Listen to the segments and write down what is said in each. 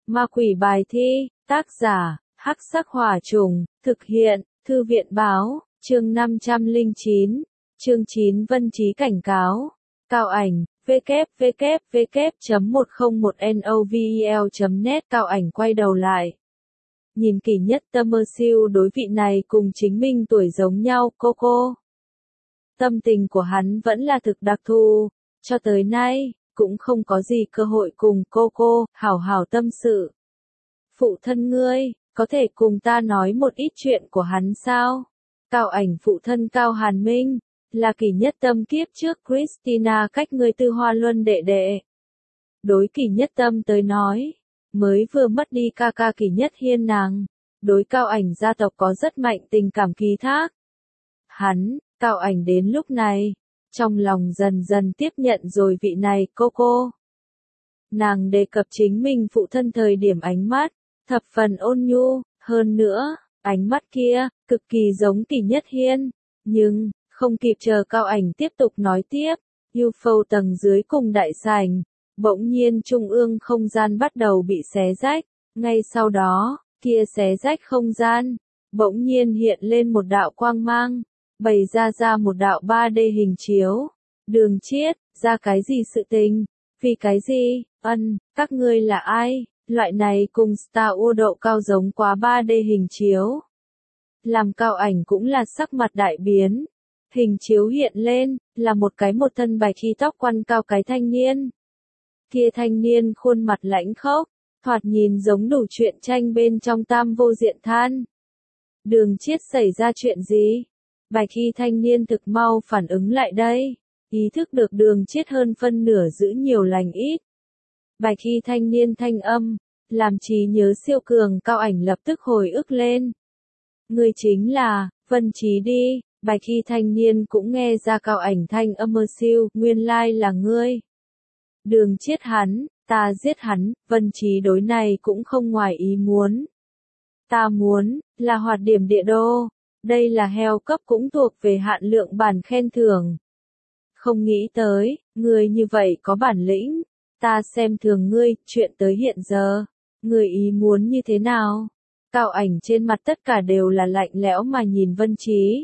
Ma quỷ bài thi, tác giả, Hắc Sắc Hỏa Trùng, thực hiện, Thư viện Báo, chương 509, chương 9 Vân Trí cảnh cáo, Cao Ảnh, www.101novel.net. Cao Ảnh quay đầu lại. Nhìn Kỷ Nhất Tâm mơ siêu đối vị này cùng chính mình tuổi giống nhau, cô. Tâm tình của hắn vẫn là thực đặc thù, cho tới nay, cũng không có gì cơ hội cùng cô, hảo hảo tâm sự. Phụ thân ngươi, có thể cùng ta nói một ít chuyện của hắn sao? Cao Ảnh phụ thân Cao Hàn Minh, là Kỷ Nhất Tâm kiếp trước Christina cách người Tư Hoa Luân đệ đệ. Đối Kỷ Nhất Tâm tới nói, mới vừa mất đi ca ca Kỷ Nhất Hiên nàng, đối Cao Ảnh gia tộc có rất mạnh tình cảm ký thác. Hắn, Cao Ảnh đến lúc này, trong lòng dần dần tiếp nhận rồi vị này cô. Nàng đề cập chính mình phụ thân thời điểm ánh mắt, thập phần ôn nhu, hơn nữa, ánh mắt kia, cực kỳ giống Kỷ Nhất Hiên, nhưng, không kịp chờ Cao Ảnh tiếp tục nói tiếp, UFO tầng dưới cùng đại sảnh, bỗng nhiên trung ương không gian bắt đầu bị xé rách, ngay sau đó, kia xé rách không gian, bỗng nhiên hiện lên một đạo quang mang, bày ra một đạo 3D hình chiếu. Đường Chiết, ra cái gì sự tình? Vì cái gì? Các ngươi là ai? Loại này cùng Star Wars độ cao giống quá 3D hình chiếu. Làm Cao Ảnh cũng là sắc mặt đại biến. Hình chiếu hiện lên, là một thân bạch y tóc quăn cao cái thanh niên. Kia thanh niên khuôn mặt lãnh khốc, thoạt nhìn giống đủ truyện tranh bên trong Tam Vô Diện Than. Đường Chiết xảy ra chuyện gì? Bạch y thanh niên thực mau phản ứng lại đây, ý thức được Đường Chiết hơn phân nửa giữ nhiều lành ít. Bạch y thanh niên thanh âm, làm trí nhớ siêu cường. Cao Ảnh lập tức hồi ức lên. Người chính là, Vân Trí đi. Bạch y thanh niên cũng nghe ra Cao Ảnh thanh âm mơ siêu, nguyên lai là ngươi. Đường Chiết hắn, ta giết hắn, Vân Trí đối này cũng không ngoài ý muốn. Ta muốn, là hoạt điểm địa đô. Đây là heo cấp cũng thuộc về hạn lượng bản khen thưởng. Không nghĩ tới, ngươi như vậy có bản lĩnh. Ta xem thường ngươi, chuyện tới hiện giờ. Ngươi ý muốn như thế nào? Cao Ảnh trên mặt tất cả đều là lạnh lẽo mà nhìn Vân Trí.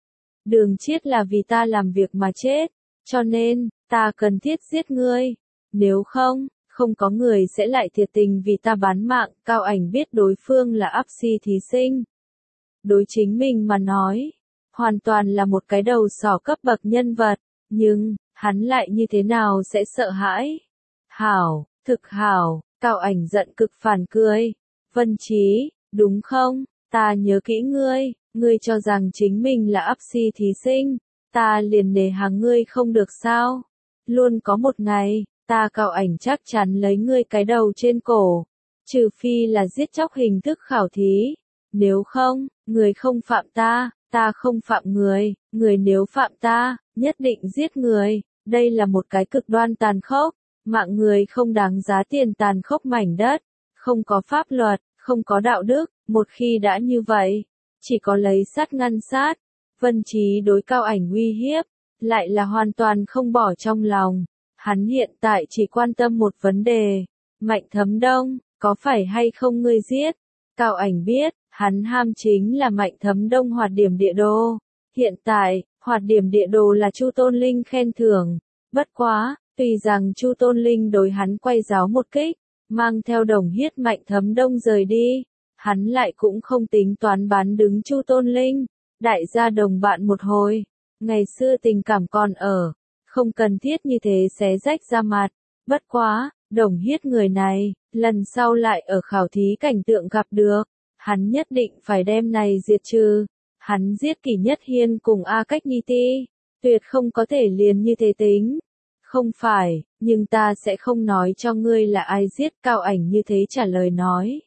Đường Chiết là vì ta làm việc mà chết, cho nên, ta cần thiết giết ngươi. Nếu không, không có người sẽ lại thiệt tình vì ta bán mạng. Cao Ảnh biết đối phương là áp si thí sinh. Đối chính mình mà nói, hoàn toàn là một cái đầu sỏ cấp bậc nhân vật, nhưng, hắn lại như thế nào sẽ sợ hãi? Hảo, thực hảo, Cao Ảnh giận cực phản cười. Vân Trí, đúng không? Ta nhớ kỹ ngươi cho rằng chính mình là áp si thí sinh, ta liền nề hà ngươi không được sao? Luôn có một ngày, ta Cao Ảnh chắc chắn lấy ngươi cái đầu trên cổ, trừ phi là giết chóc hình thức khảo thí. Nếu không, người không phạm ta, ta không phạm người nếu phạm ta, nhất định giết người. Đây là một cái cực đoan tàn khốc, mạng người không đáng giá tiền tàn khốc mảnh đất, không có pháp luật, không có đạo đức, một khi đã như vậy, chỉ có lấy sát ngăn sát. Vân Trí đối Cao Ảnh uy hiếp, lại là hoàn toàn không bỏ trong lòng. Hắn hiện tại chỉ quan tâm một vấn đề, Mạnh Thấm Đông, có phải hay không ngươi giết? Cao Ảnh biết, hắn ham chính là Mạnh Thấm Đông hoạt điểm địa đô. Hiện tại, hoạt điểm địa đồ là Chu Tôn Linh khen thưởng. Bất quá, tuy rằng Chu Tôn Linh đối hắn quay giáo một kích, mang theo Đồng Hiết Mạnh Thấm Đông rời đi, hắn lại cũng không tính toán bán đứng Chu Tôn Linh. Đại gia đồng bạn một hồi, ngày xưa tình cảm còn ở, không cần thiết như thế xé rách ra mặt. Bất quá, Đồng Hiết người này, lần sau lại ở khảo thí cảnh tượng gặp được, hắn nhất định phải đem này diệt trừ. Hắn giết Kỷ Nhất Hiên cùng A Cách Nhi Ti, tuyệt không có thể liền như thế tính. Không phải, nhưng ta sẽ không nói cho ngươi là ai giết. Cao Ảnh như thế trả lời nói.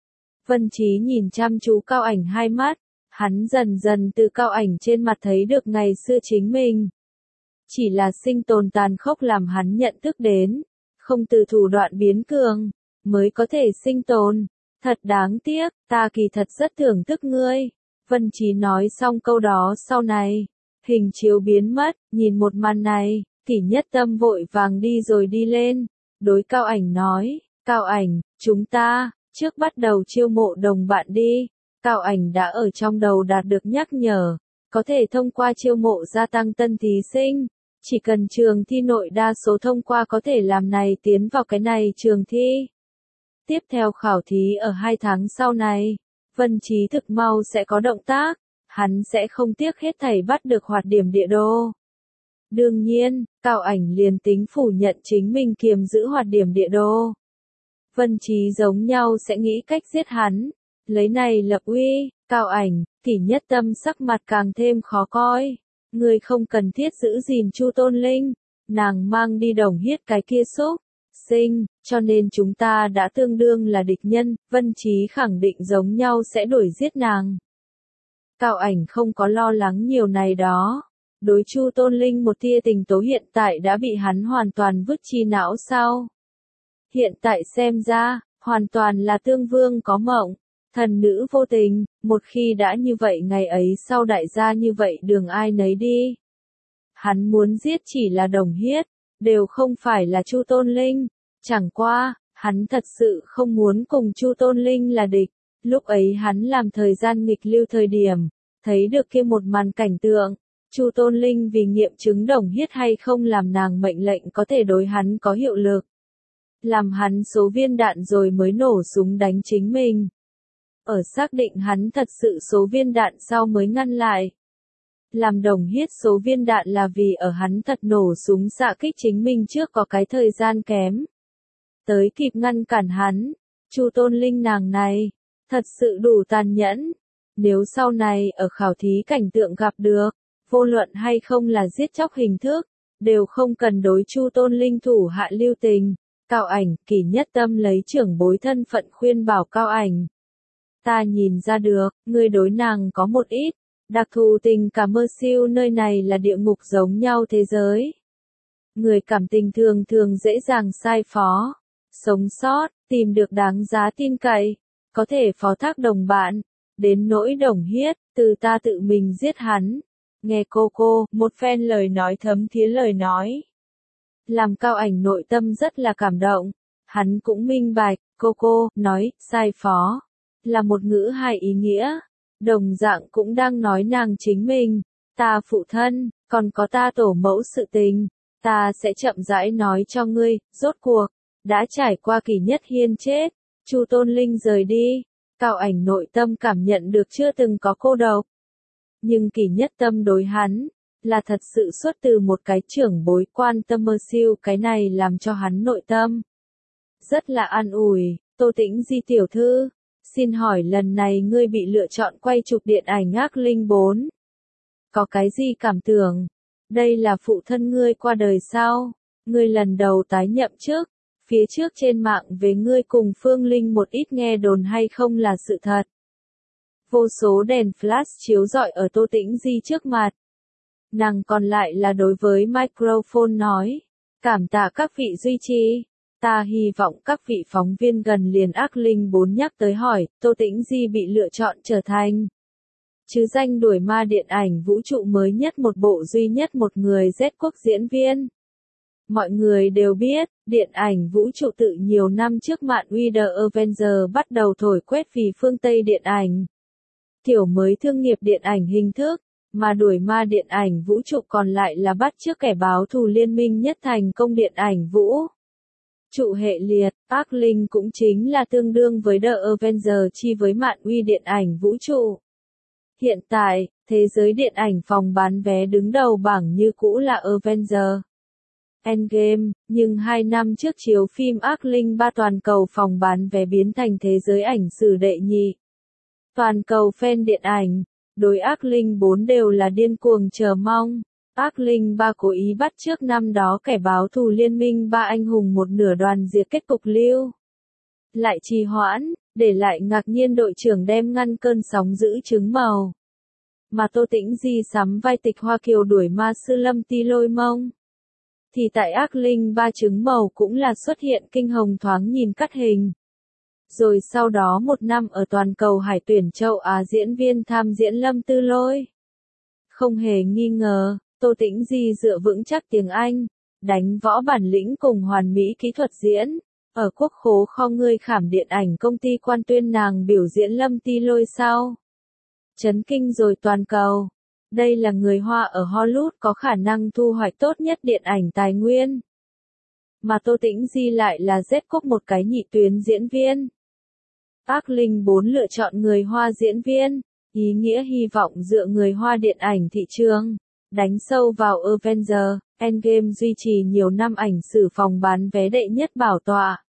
Vân Trí nhìn chăm chú Cao Ảnh hai mắt, hắn dần dần từ Cao Ảnh trên mặt thấy được ngày xưa chính mình. Chỉ là sinh tồn tàn khốc làm hắn nhận thức đến, không từ thủ đoạn biến cường, mới có thể sinh tồn. Thật đáng tiếc, ta kỳ thật rất thưởng thức ngươi. Vân Trí nói xong câu đó sau này, hình chiếu biến mất, nhìn một màn này, Kỷ Nhất Tâm vội vàng đi rồi đi lên, đối Cao Ảnh nói, Cao Ảnh, chúng ta, trước bắt đầu chiêu mộ đồng bạn đi. Cao Ảnh đã ở trong đầu đạt được nhắc nhở, có thể thông qua chiêu mộ gia tăng tân thí sinh. Chỉ cần trường thi nội đa số thông qua có thể làm này tiến vào cái này trường thi. Tiếp theo khảo thí ở 2 tháng sau này, Vân Trí thực mau sẽ có động tác, hắn sẽ không tiếc hết thảy bắt được hoạt điểm địa đô. Đương nhiên, Cao Ảnh liền tính phủ nhận chính mình kiềm giữ hoạt điểm địa đô. Vân Trí giống nhau sẽ nghĩ cách giết hắn, lấy này lập uy. Cao Ảnh, Kỷ Nhất Tâm sắc mặt càng thêm khó coi. Ngươi không cần thiết giữ gìn Chu Tôn Linh, nàng mang đi Đồng Hiết cái kia xúc sinh, cho nên chúng ta đã tương đương là địch nhân. Vân Trí khẳng định giống nhau sẽ đuổi giết nàng. Cao Ảnh không có lo lắng nhiều này đó. Đối Chu Tôn Linh một tia tình tố hiện tại đã bị hắn hoàn toàn vứt chi não sau. Hiện tại xem ra, hoàn toàn là tương vương có mộng, thần nữ vô tình, một khi đã như vậy ngày ấy sau đại gia như vậy đường ai nấy đi. Hắn muốn giết chỉ là Đồng Hiết, đều không phải là Chu Tôn Linh, chẳng qua, hắn thật sự không muốn cùng Chu Tôn Linh là địch. Lúc ấy hắn làm thời gian nghịch lưu thời điểm, thấy được kia một màn cảnh tượng. Chu Tôn Linh vì nghiệm chứng Đồng Hiết hay không làm nàng mệnh lệnh có thể đối hắn có hiệu lực. Làm hắn số viên đạn rồi mới nổ súng đánh chính mình. Ở xác định hắn thật sự số viên đạn sau mới ngăn lại. Làm Đồng Hiết số viên đạn là vì ở hắn thật nổ súng xạ kích chính mình trước có cái thời gian kém. Tới kịp ngăn cản hắn, Chu Tôn Linh nàng này, thật sự đủ tàn nhẫn. Nếu sau này ở khảo thí cảnh tượng gặp được, vô luận hay không là giết chóc hình thức, đều không cần đối Chu Tôn Linh thủ hạ lưu tình. Cao Ảnh, Kỷ Nhất Tâm lấy trưởng bối thân phận khuyên bảo Cao Ảnh. Ta nhìn ra được, ngươi đối nàng có một ít đặc thù tình cảm. Mơ siêu nơi này là địa ngục giống nhau thế giới. Người cảm tình thường thường dễ dàng sai phó, sống sót, tìm được đáng giá tin cậy, có thể phó thác đồng bạn. Đến nỗi Đồng Hiết, từ ta tự mình giết hắn. Nghe cô, một phen lời nói thấm thía lời nói. Làm Cao Ảnh nội tâm rất là cảm động. Hắn cũng minh bạch, cô, nói, sai phó. Là một ngữ hai ý nghĩa. Đồng dạng cũng đang nói nàng chính mình. Ta phụ thân, còn có ta tổ mẫu sự tình. Ta sẽ chậm rãi nói cho ngươi, rốt cuộc. Đã trải qua Kỷ Nhất Hiên chết. Chu Tôn Linh rời đi. Cao Ảnh nội tâm cảm nhận được chưa từng có cô độc. Nhưng Kỷ Nhất Tâm đối hắn, là thật sự xuất từ một cái trưởng bối quan tâm. Mơ siêu cái này làm cho hắn nội tâm rất là an ủi. Tô Tĩnh Di tiểu thư, xin hỏi lần này ngươi bị lựa chọn quay chụp điện ảnh Ác Linh 4. Có cái gì cảm tưởng? Đây là phụ thân ngươi qua đời sao? Ngươi lần đầu tái nhậm chức, phía trước trên mạng về ngươi cùng Phương Linh một ít nghe đồn hay không là sự thật? Vô số đèn flash chiếu rọi ở Tô Tĩnh Di trước mặt. Nàng còn lại là đối với microphone nói, cảm tạ các vị duy trì. Ta hy vọng các vị phóng viên gần liền Ác Linh 4 nhắc tới hỏi, Tô Tĩnh Di bị lựa chọn trở thành chứ danh đuổi ma điện ảnh vũ trụ mới nhất một bộ duy nhất một người Z quốc diễn viên. Mọi người đều biết, điện ảnh vũ trụ tự nhiều năm trước mạn uy The Avenger bắt đầu thổi quét vì phương Tây điện ảnh. Kiểu mới thương nghiệp điện ảnh hình thức, mà đuổi ma điện ảnh vũ trụ còn lại là bắt chước kẻ báo thù liên minh nhất thành công điện ảnh vũ trụ hệ liệt. Ác Linh cũng chính là tương đương với The Avenger chi với mạn uy điện ảnh vũ trụ. Hiện tại, thế giới điện ảnh phòng bán vé đứng đầu bảng như cũ là Avenger Endgame, nhưng 2 năm trước chiếu phim Ác Linh 3 toàn cầu phòng bán vé biến thành thế giới ảnh sử đệ nhị. Toàn cầu fan điện ảnh, đối Ác Linh 4 đều là điên cuồng chờ mong. Ác Linh 3 cố ý bắt trước năm đó kẻ báo thù liên minh 3 anh hùng một nửa đoàn diệt kết cục lưu. Lại trì hoãn, để lại ngạc nhiên đội trưởng đem ngăn cơn sóng giữ chứng màu. Mà Tô Tĩnh Di sắm vai Tịch Hoa Kiều đuổi ma sư Lâm Ti Lôi Mông. Thì tại Ác Linh 3 chứng màu cũng là xuất hiện kinh hồng thoáng nhìn cắt hình. Rồi sau đó 1 năm ở toàn cầu hải tuyển châu Á diễn viên tham diễn Lâm Tư Lôi. Không hề nghi ngờ, Tô Tĩnh Di dựa vững chắc tiếng Anh, đánh võ bản lĩnh cùng hoàn mỹ kỹ thuật diễn, Ở quốc khố kho ngươi khảm điện ảnh công ty quan tuyên nàng biểu diễn Lâm Ti Lôi sao? Chấn kinh rồi toàn cầu. Đây là người Hoa ở Hollywood có khả năng thu hoạch tốt nhất điện ảnh tài nguyên. Mà Tô Tĩnh Di lại là Z-Cop một cái nhị tuyến diễn viên. Ác Linh 4 lựa chọn người Hoa diễn viên, ý nghĩa hy vọng dựa người Hoa điện ảnh thị trường, đánh sâu vào Avengers, Endgame duy trì nhiều năm ảnh sử phòng bán vé đệ nhất bảo tọa.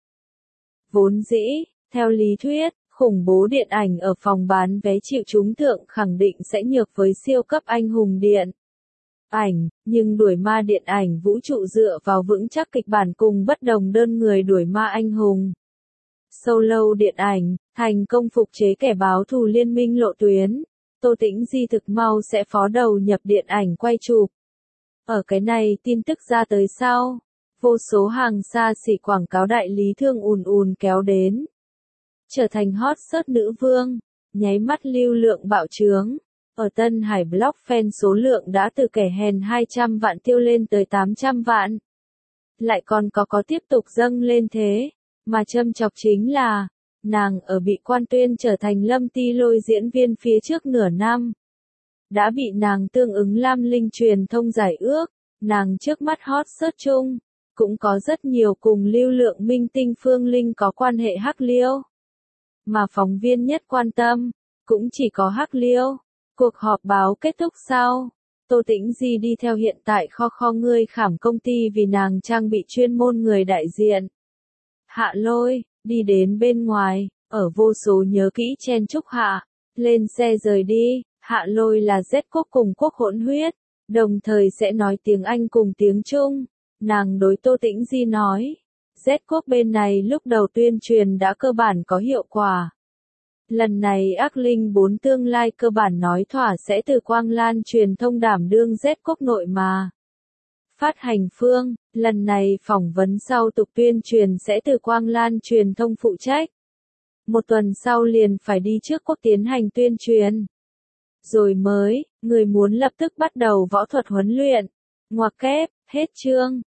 Vốn dĩ, theo lý thuyết, khủng bố điện ảnh ở phòng bán vé chịu trúng thượng khẳng định sẽ nhược với siêu cấp anh hùng điện ảnh, nhưng đuổi ma điện ảnh vũ trụ dựa vào vững chắc kịch bản cùng bất đồng đơn người đuổi ma anh hùng. Solo điện ảnh, thành công phục chế kẻ báo thù liên minh lộ tuyến, Tô Tĩnh Di thực mau sẽ phó đầu nhập điện ảnh quay chụp. Ở cái này tin tức ra tới sau, vô số hàng xa xỉ quảng cáo đại lý thương ùn ùn kéo đến. Trở thành hot search nữ vương, nháy mắt lưu lượng bạo trướng. Ở Tân Hải Block fan số lượng đã từ kẻ hèn 200 vạn tiêu lên tới 800 vạn. Lại còn có tiếp tục dâng lên thế. Mà châm chọc chính là, nàng ở bị quan tuyên trở thành Lâm Ti Lôi diễn viên phía trước nửa năm. Đã bị nàng tương ứng Lam Linh truyền thông giải ước, nàng trước mắt hot search chung, cũng có rất nhiều cùng lưu lượng minh tinh Phương Linh có quan hệ hắc liêu. Mà phóng viên nhất quan tâm, cũng chỉ có hắc liêu. Cuộc họp báo kết thúc sau, Tô Tĩnh Di đi theo hiện tại kho ngươi khảm công ty vì nàng trang bị chuyên môn người đại diện. Hạ Lôi, đi đến bên ngoài, ở vô số nhớ kỹ chen chúc hạ, lên xe rời đi, Hạ Lôi là Z-Cop cùng quốc hỗn huyết, đồng thời sẽ nói tiếng Anh cùng tiếng Trung, nàng đối Tô Tĩnh Di nói. Z-Cop bên này lúc đầu tuyên truyền đã cơ bản có hiệu quả. Lần này Ác Linh 4 tương lai cơ bản nói thỏa sẽ từ Quang Lan truyền thông đảm đương Z-Cop nội mà. Phát hành phương, lần này phỏng vấn sau tục tuyên truyền sẽ từ Quang Lan truyền thông phụ trách. Một tuần sau liền phải đi trước quốc tiến hành tuyên truyền. Rồi mới, người muốn lập tức bắt đầu võ thuật huấn luyện. Ngoặc kép, hết chương.